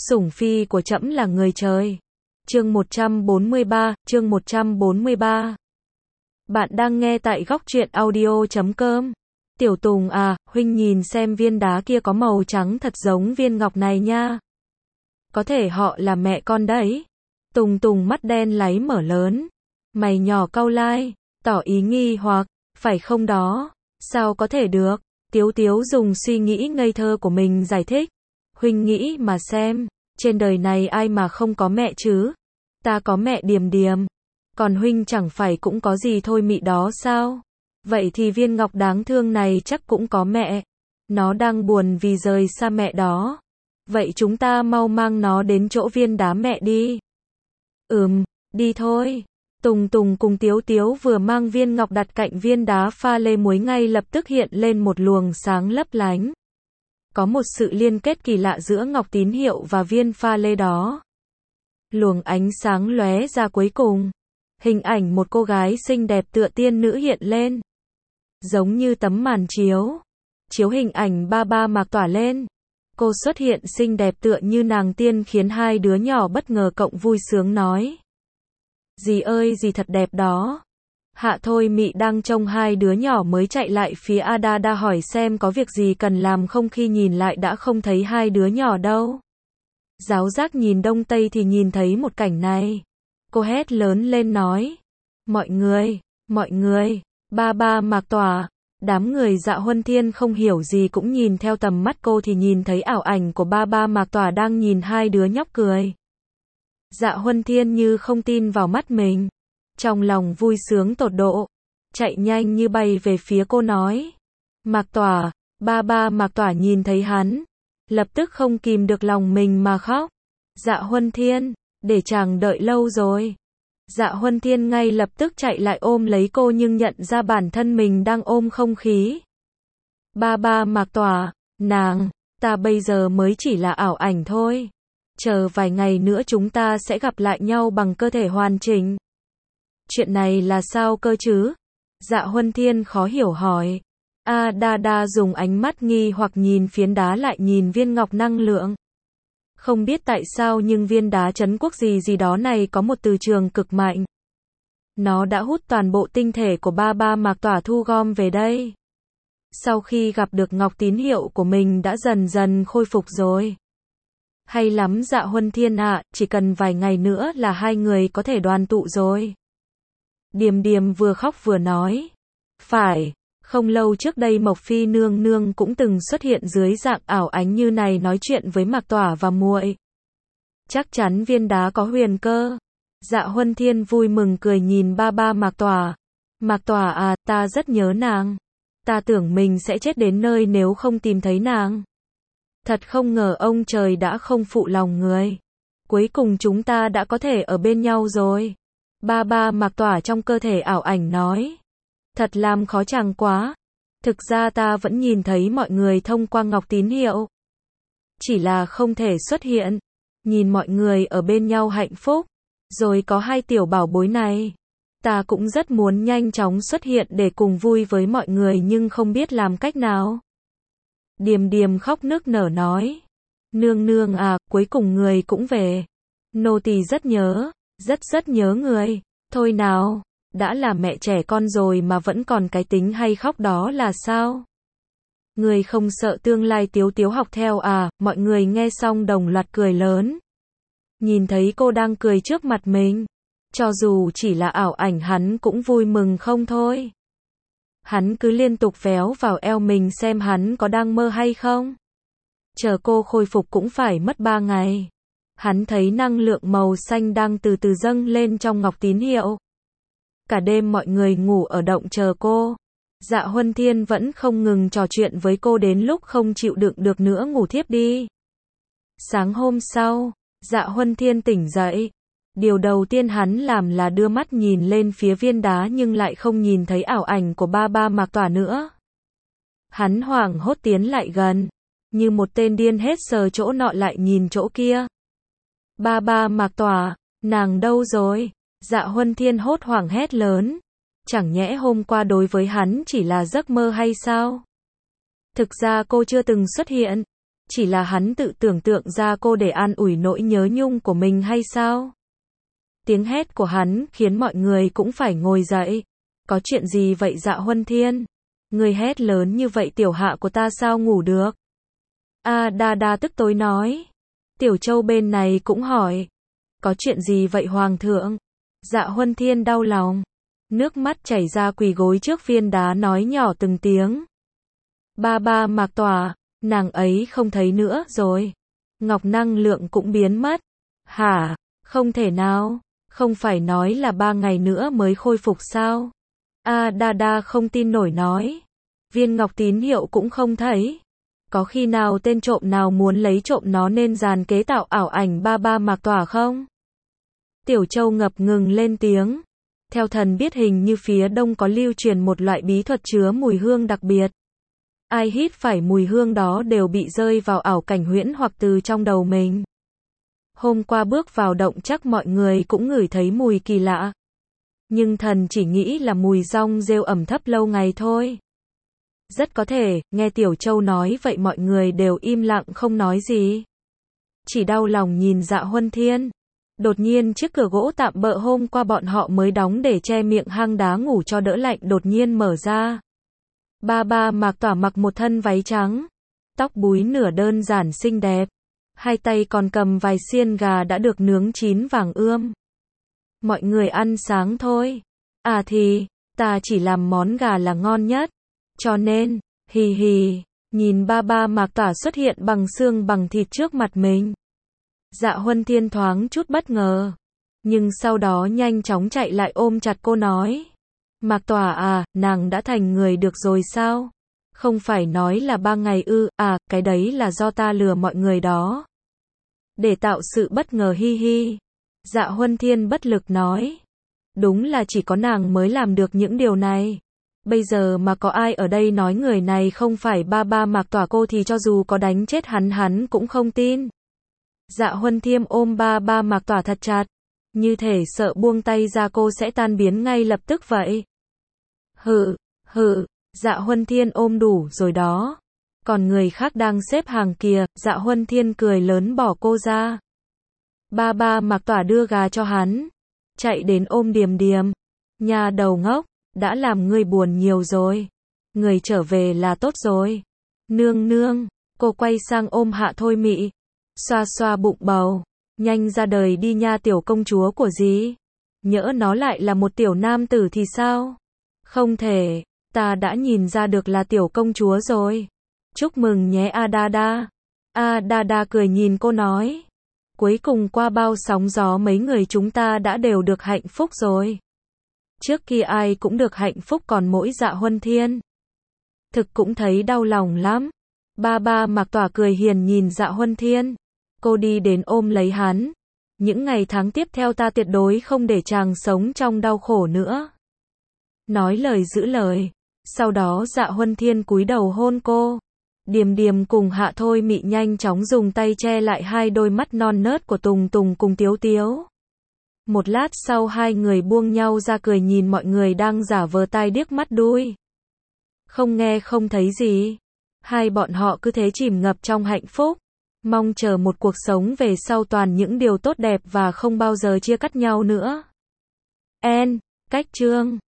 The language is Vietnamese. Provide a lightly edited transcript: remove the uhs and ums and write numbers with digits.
Sủng phi của trẫm là người trời. Chương 143. Bạn đang nghe tại góc truyện audio.com. Tiểu Tùng à, huynh nhìn xem viên đá kia có màu trắng thật giống viên ngọc này nha. Có thể họ là mẹ con đấy. Tùng mắt đen láy mở lớn. Mày nhỏ cau lai, tỏ ý nghi hoặc, phải không đó? Sao có thể được? Tiếu dùng suy nghĩ ngây thơ của mình giải thích. Huynh nghĩ mà xem, trên đời này ai mà không có mẹ chứ? Ta có mẹ Điềm. Còn huynh chẳng phải cũng có gì thôi mị đó sao? Vậy thì viên ngọc đáng thương này chắc cũng có mẹ. Nó đang buồn vì rời xa mẹ đó. Vậy chúng ta mau mang nó đến chỗ viên đá mẹ đi. Đi thôi. Tùng cùng Tiếu vừa mang viên ngọc đặt cạnh viên đá pha lê muối ngay lập tức hiện lên một luồng sáng lấp lánh. Có một sự liên kết kỳ lạ giữa ngọc tín hiệu và viên pha lê đó. Luồng ánh sáng lóe ra cuối cùng. Hình ảnh một cô gái xinh đẹp tựa tiên nữ hiện lên. Giống như tấm màn chiếu hình ảnh ba Mạc tỏa lên. Cô xuất hiện xinh đẹp tựa như nàng tiên khiến hai đứa nhỏ bất ngờ cộng vui sướng nói. Dì ơi dì thật đẹp đó. Hạ Thôi Mị đang trông hai đứa nhỏ mới chạy lại phía Adada hỏi xem có việc gì cần làm không, khi nhìn lại đã không thấy hai đứa nhỏ đâu. Giáo giác nhìn đông tây thì nhìn thấy một cảnh này. Cô hét lớn lên nói. Mọi người, ba Mạc tỏa. Đám người Dạ Huân Thiên không hiểu gì cũng nhìn theo tầm mắt cô thì nhìn thấy ảo ảnh của ba Mạc tỏa đang nhìn hai đứa nhóc cười. Dạ Huân Thiên như không tin vào mắt mình. Trong lòng vui sướng tột độ. Chạy nhanh như bay về phía cô nói. Mạc tỏa, ba Mạc tỏa nhìn thấy hắn. Lập tức không kìm được lòng mình mà khóc. Dạ Huân Thiên, để chàng đợi lâu rồi. Dạ Huân Thiên ngay lập tức chạy lại ôm lấy cô nhưng nhận ra bản thân mình đang ôm không khí. Ba Mạc tỏa, ta bây giờ mới chỉ là ảo ảnh thôi. Chờ vài ngày nữa chúng ta sẽ gặp lại nhau bằng cơ thể hoàn chỉnh. Chuyện này là sao cơ chứ? Dạ Huân Thiên khó hiểu hỏi. Đa dùng ánh mắt nghi hoặc nhìn phiến đá lại nhìn viên ngọc năng lượng. Không biết tại sao nhưng viên đá trấn quốc gì đó này có một từ trường cực mạnh. Nó đã hút toàn bộ tinh thể của ba Mạc tỏa thu gom về đây. Sau khi gặp được ngọc tín hiệu của mình đã dần dần khôi phục rồi. Hay lắm Dạ Huân Thiên ạ, chỉ cần vài ngày nữa là hai người có thể đoàn tụ rồi. Điềm vừa khóc vừa nói. Phải, không lâu trước đây Mộc Phi nương cũng từng xuất hiện dưới dạng ảo ánh như này nói chuyện với Mạc tỏa và muội. Chắc chắn viên đá có huyền cơ. Dạ Huân Thiên vui mừng cười nhìn ba Mạc tỏa. Mạc tỏa à, ta rất nhớ nàng. Ta tưởng mình sẽ chết đến nơi nếu không tìm thấy nàng. Thật không ngờ ông trời đã không phụ lòng người. Cuối cùng chúng ta đã có thể ở bên nhau rồi. Ba Mạc tỏa trong cơ thể ảo ảnh nói. Thật làm khó chàng quá. Thực ra ta vẫn nhìn thấy mọi người thông qua ngọc tín hiệu. Chỉ là không thể xuất hiện. Nhìn mọi người ở bên nhau hạnh phúc. Rồi có hai tiểu bảo bối này. Ta cũng rất muốn nhanh chóng xuất hiện để cùng vui với mọi người nhưng không biết làm cách nào. Điềm khóc nức nở nói. Nương à, cuối cùng người cũng về. Nô tỳ rất nhớ, rất nhớ người. Thôi nào, đã là mẹ trẻ con rồi mà vẫn còn cái tính hay khóc đó là sao? Người không sợ tương lai Tiếu học theo à? Mọi người nghe xong đồng loạt cười lớn. Nhìn thấy cô đang cười trước mặt mình. Cho dù chỉ là ảo ảnh hắn cũng vui mừng không thôi. Hắn cứ liên tục véo vào eo mình xem hắn có đang mơ hay không. Chờ cô khôi phục cũng phải mất 3 ngày. Hắn thấy năng lượng màu xanh đang từ từ dâng lên trong ngọc tín hiệu. Cả đêm mọi người ngủ ở động chờ cô. Dạ Huân Thiên vẫn không ngừng trò chuyện với cô đến lúc không chịu đựng được nữa ngủ thiếp đi. Sáng hôm sau, Dạ Huân Thiên tỉnh dậy. Điều đầu tiên hắn làm là đưa mắt nhìn lên phía viên đá nhưng lại không nhìn thấy ảo ảnh của ba Mạc tỏa nữa. Hắn hoảng hốt tiến lại gần. Như một tên điên hết sờ chỗ nọ lại nhìn chỗ kia. Ba Mạc tỏa, nàng đâu rồi? Dạ Huân Thiên hốt hoảng hét lớn. Chẳng nhẽ hôm qua đối với hắn chỉ là giấc mơ hay sao? Thực ra cô chưa từng xuất hiện. Chỉ là hắn tự tưởng tượng ra cô để an ủi nỗi nhớ nhung của mình hay sao? Tiếng hét của hắn khiến mọi người cũng phải ngồi dậy. Có chuyện gì vậy Dạ Huân Thiên? Người hét lớn như vậy tiểu hạ của ta sao ngủ được? A Đa Đa tức tối nói. Tiểu Châu bên này cũng hỏi. Có chuyện gì vậy Hoàng thượng? Dạ Huân Thiên đau lòng. Nước mắt chảy ra quỳ gối trước viên đá nói nhỏ từng tiếng. Ba ba Mạc Tỏa, nàng ấy không thấy nữa rồi. Ngọc năng lượng cũng biến mất. Hả? Không thể nào. Không phải nói là 3 ngày nữa mới khôi phục sao? A Đa Đa không tin nổi nói. Viên ngọc tín hiệu cũng không thấy. Có khi nào tên trộm nào muốn lấy trộm nó nên dàn kế tạo ảo ảnh ba ba Mạc Tỏa không? Tiểu Châu ngập ngừng lên tiếng. Theo thần biết hình như phía đông có lưu truyền một loại bí thuật chứa mùi hương đặc biệt. Ai hít phải mùi hương đó đều bị rơi vào ảo cảnh huyễn hoặc từ trong đầu mình. Hôm qua bước vào động chắc mọi người cũng ngửi thấy mùi kỳ lạ. Nhưng thần chỉ nghĩ là mùi rong rêu ẩm thấp lâu ngày thôi. Rất có thể, nghe Tiểu Châu nói vậy mọi người đều im lặng không nói gì. Chỉ đau lòng nhìn Dạ Huân Thiên. Đột nhiên chiếc cửa gỗ tạm bợ hôm qua bọn họ mới đóng để che miệng hang đá ngủ cho đỡ lạnh đột nhiên mở ra. Ba ba Mạc Tỏa mặc một thân váy trắng. Tóc búi nửa đơn giản xinh đẹp. Hai tay còn cầm vài xiên gà đã được nướng chín vàng ươm. Mọi người ăn sáng thôi. À thì, ta chỉ làm món gà là ngon nhất. Cho nên, hì hì, nhìn ba ba Mạc Tỏa xuất hiện bằng xương bằng thịt trước mặt mình. Dạ Huân Thiên thoáng chút bất ngờ. Nhưng sau đó nhanh chóng chạy lại ôm chặt cô nói. Mạc Tỏa à, nàng đã thành người được rồi sao? Không phải nói là 3 ngày ư, à, cái đấy là do ta lừa mọi người đó. Để tạo sự bất ngờ hi hi. Dạ Huân Thiên bất lực nói. Đúng là chỉ có nàng mới làm được những điều này. Bây giờ mà có ai ở đây nói người này không phải ba ba Mạc Tỏa cô thì cho dù có đánh chết hắn cũng không tin. Dạ Huân Thiên ôm ba ba Mạc Tỏa thật chặt. Như thể sợ buông tay ra cô sẽ tan biến ngay lập tức vậy. Hự, Dạ Huân Thiên ôm đủ rồi đó. Còn người khác đang xếp hàng kìa, Dạ Huân Thiên cười lớn bỏ cô ra. Ba ba Mạc Tỏa đưa gà cho hắn. Chạy đến ôm Điềm Điềm. Nhà đầu ngốc, đã làm ngươi buồn nhiều rồi. Người trở về là tốt rồi. Nương nương, cô quay sang ôm Hạ Thôi Mị. Xoa xoa bụng bầu. Nhanh ra đời đi nha tiểu công chúa của dì. Nhỡ nó lại là một tiểu nam tử thì sao? Không thể, ta đã nhìn ra được là tiểu công chúa rồi. Chúc mừng nhé A Đa Đa. A Đa Đa cười nhìn cô nói. Cuối cùng qua bao sóng gió mấy người chúng ta đã đều được hạnh phúc rồi. Trước kia ai cũng được hạnh phúc còn mỗi Dạ Huân Thiên. Thực cũng thấy đau lòng lắm. Ba ba Mạc Tỏa cười hiền nhìn Dạ Huân Thiên. Cô đi đến ôm lấy hắn. Những ngày tháng tiếp theo ta tuyệt đối không để chàng sống trong đau khổ nữa. Nói lời giữ lời. Sau đó Dạ Huân Thiên cúi đầu hôn cô. Điềm Điềm cùng Hạ Thôi Mị nhanh chóng dùng tay che lại hai đôi mắt non nớt của Tùng Tùng cùng Tiếu Tiếu. Một lát sau hai người buông nhau ra cười nhìn mọi người đang giả vờ tai điếc mắt đuôi. Không nghe không thấy gì. Hai bọn họ cứ thế chìm ngập trong hạnh phúc. Mong chờ một cuộc sống về sau toàn những điều tốt đẹp và không bao giờ chia cắt nhau nữa. Cách chương